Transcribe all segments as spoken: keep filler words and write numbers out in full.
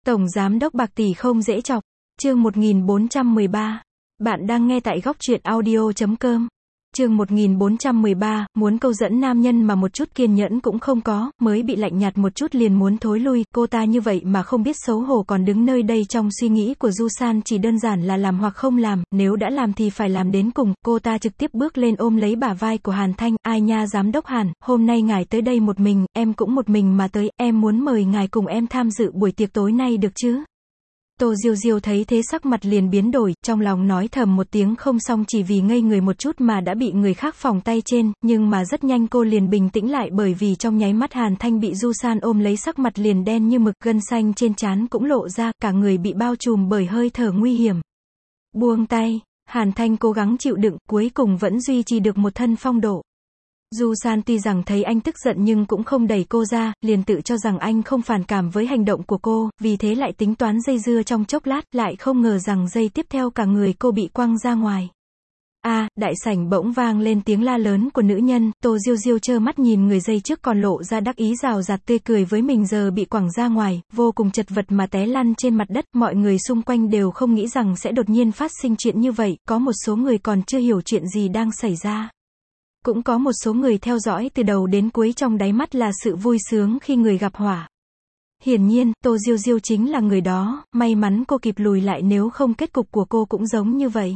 Tổng giám đốc bạc tỷ không dễ chọc. Chương một nghìn bốn trăm mười ba. Bạn đang nghe tại góc truyện audio chấm com. Chương một nghìn bốn trăm mười ba, muốn câu dẫn nam nhân mà một chút kiên nhẫn cũng không có, mới bị lạnh nhạt một chút liền muốn thối lui, cô ta như vậy mà không biết xấu hổ còn đứng nơi đây. Trong suy nghĩ của Du San chỉ đơn giản là làm hoặc không làm, nếu đã làm thì phải làm đến cùng. Cô ta trực tiếp bước lên ôm lấy bả vai của Hàn Thanh, ai nha giám đốc Hàn, hôm nay ngài tới đây một mình, em cũng một mình mà tới, em muốn mời ngài cùng em tham dự buổi tiệc tối nay được chứ? Tô Diêu Diêu thấy thế sắc mặt liền biến đổi, trong lòng nói thầm một tiếng không xong chỉ vì ngây người một chút mà đã bị người khác phỏng tay trên, nhưng mà rất nhanh cô liền bình tĩnh lại bởi vì trong nháy mắt Hàn Thanh bị Du San ôm lấy sắc mặt liền đen như mực, gân xanh trên trán cũng lộ ra, cả người bị bao trùm bởi hơi thở nguy hiểm. Buông tay, Hàn Thanh cố gắng chịu đựng, cuối cùng vẫn duy trì được một thân phong độ. Du San tuy rằng thấy anh tức giận nhưng cũng không đẩy cô ra, liền tự cho rằng anh không phản cảm với hành động của cô, vì thế lại tính toán dây dưa trong chốc lát, lại không ngờ rằng giây tiếp theo cả người cô bị quăng ra ngoài. A, à, đại sảnh bỗng vang lên tiếng la lớn của nữ nhân, Tô Diêu Diêu trơ mắt nhìn người giây trước còn lộ ra đắc ý rào rạt tươi cười với mình giờ bị quẳng ra ngoài, vô cùng chật vật mà té lăn trên mặt đất, mọi người xung quanh đều không nghĩ rằng sẽ đột nhiên phát sinh chuyện như vậy, có một số người còn chưa hiểu chuyện gì đang xảy ra. Cũng có một số người theo dõi từ đầu đến cuối trong đáy mắt là sự vui sướng khi người gặp họa. Hiển nhiên, Tô Diêu Diêu chính là người đó, may mắn cô kịp lùi lại nếu không kết cục của cô cũng giống như vậy.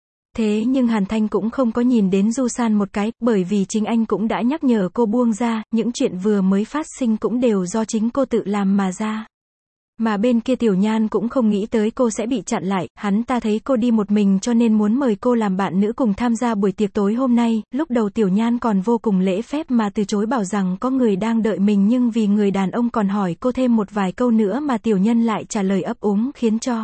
Thế nhưng Hàn Thanh cũng không có nhìn đến Du San một cái, bởi vì chính anh cũng đã nhắc nhở cô buông ra, những chuyện vừa mới phát sinh cũng đều do chính cô tự làm mà ra. Mà bên kia Tiểu Nhan cũng không nghĩ tới cô sẽ bị chặn lại, hắn ta thấy cô đi một mình cho nên muốn mời cô làm bạn nữ cùng tham gia buổi tiệc tối hôm nay, lúc đầu Tiểu Nhan còn vô cùng lễ phép mà từ chối bảo rằng có người đang đợi mình nhưng vì người đàn ông còn hỏi cô thêm một vài câu nữa mà Tiểu Nhân lại trả lời ấp úng khiến cho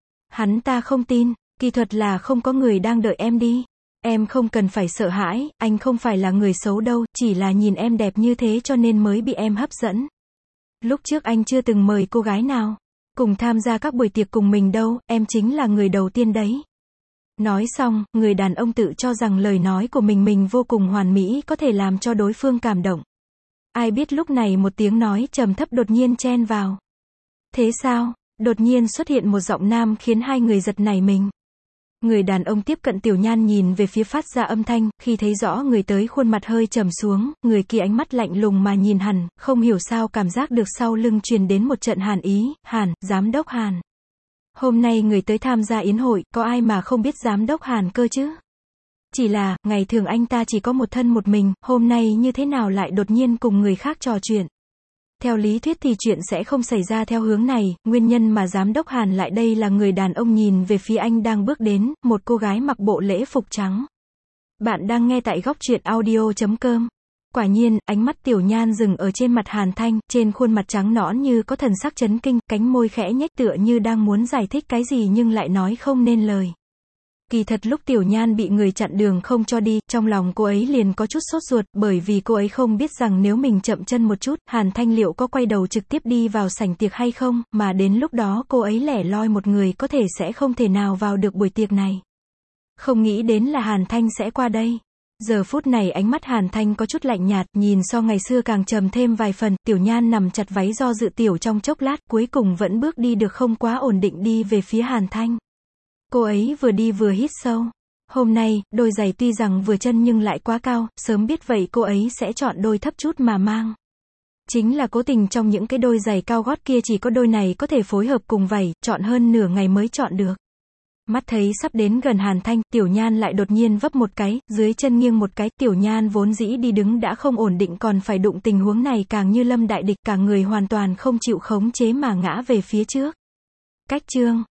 hắn ta không tin, kỳ thuật là không có người đang đợi em đi. Em không cần phải sợ hãi, anh không phải là người xấu đâu, chỉ là nhìn em đẹp như thế cho nên mới bị em hấp dẫn. Lúc trước anh chưa từng mời cô gái nào cùng tham gia các buổi tiệc cùng mình đâu, em chính là người đầu tiên đấy. Nói xong, người đàn ông tự cho rằng lời nói của mình mình vô cùng hoàn mỹ có thể làm cho đối phương cảm động. Ai biết lúc này một tiếng nói trầm thấp đột nhiên chen vào. Thế sao? Đột nhiên xuất hiện một giọng nam khiến hai người giật nảy mình. Người đàn ông tiếp cận Tiểu Nhan nhìn về phía phát ra âm thanh, khi thấy rõ người tới khuôn mặt hơi trầm xuống, người kia ánh mắt lạnh lùng mà nhìn hẳn, không hiểu sao cảm giác được sau lưng truyền đến một trận hàn ý. Hàn, giám đốc Hàn. Hôm nay người tới tham gia yến hội, có ai mà không biết giám đốc Hàn cơ chứ? Chỉ là, ngày thường anh ta chỉ có một thân một mình, hôm nay như thế nào lại đột nhiên cùng người khác trò chuyện? Theo lý thuyết thì chuyện sẽ không xảy ra theo hướng này, nguyên nhân mà giám đốc Hàn lại đây là người đàn ông nhìn về phía anh đang bước đến, một cô gái mặc bộ lễ phục trắng. Bạn đang nghe tại góc truyện audio chấm com. Quả nhiên, ánh mắt Tiểu Nhan dừng ở trên mặt Hàn Thanh, trên khuôn mặt trắng nõn như có thần sắc chấn kinh, cánh môi khẽ nhếch tựa như đang muốn giải thích cái gì nhưng lại nói không nên lời. Kỳ thật lúc Tiểu Nhan bị người chặn đường không cho đi, trong lòng cô ấy liền có chút sốt ruột, bởi vì cô ấy không biết rằng nếu mình chậm chân một chút, Hàn Thanh liệu có quay đầu trực tiếp đi vào sảnh tiệc hay không, mà đến lúc đó cô ấy lẻ loi một người có thể sẽ không thể nào vào được buổi tiệc này. Không nghĩ đến là Hàn Thanh sẽ qua đây. Giờ phút này ánh mắt Hàn Thanh có chút lạnh nhạt, nhìn so ngày xưa càng trầm thêm vài phần, Tiểu Nhan nằm chặt váy do dự tiểu trong chốc lát, cuối cùng vẫn bước đi được không quá ổn định đi về phía Hàn Thanh. Cô ấy vừa đi vừa hít sâu. Hôm nay, đôi giày tuy rằng vừa chân nhưng lại quá cao, sớm biết vậy cô ấy sẽ chọn đôi thấp chút mà mang. Chính là cố tình trong những cái đôi giày cao gót kia chỉ có đôi này có thể phối hợp cùng vảy, chọn hơn nửa ngày mới chọn được. Mắt thấy sắp đến gần Hàn Thanh, Tiểu Nhan lại đột nhiên vấp một cái, dưới chân nghiêng một cái, Tiểu Nhan vốn dĩ đi đứng đã không ổn định còn phải đụng tình huống này càng như lâm đại địch, cả người hoàn toàn không chịu khống chế mà ngã về phía trước. Cách chương.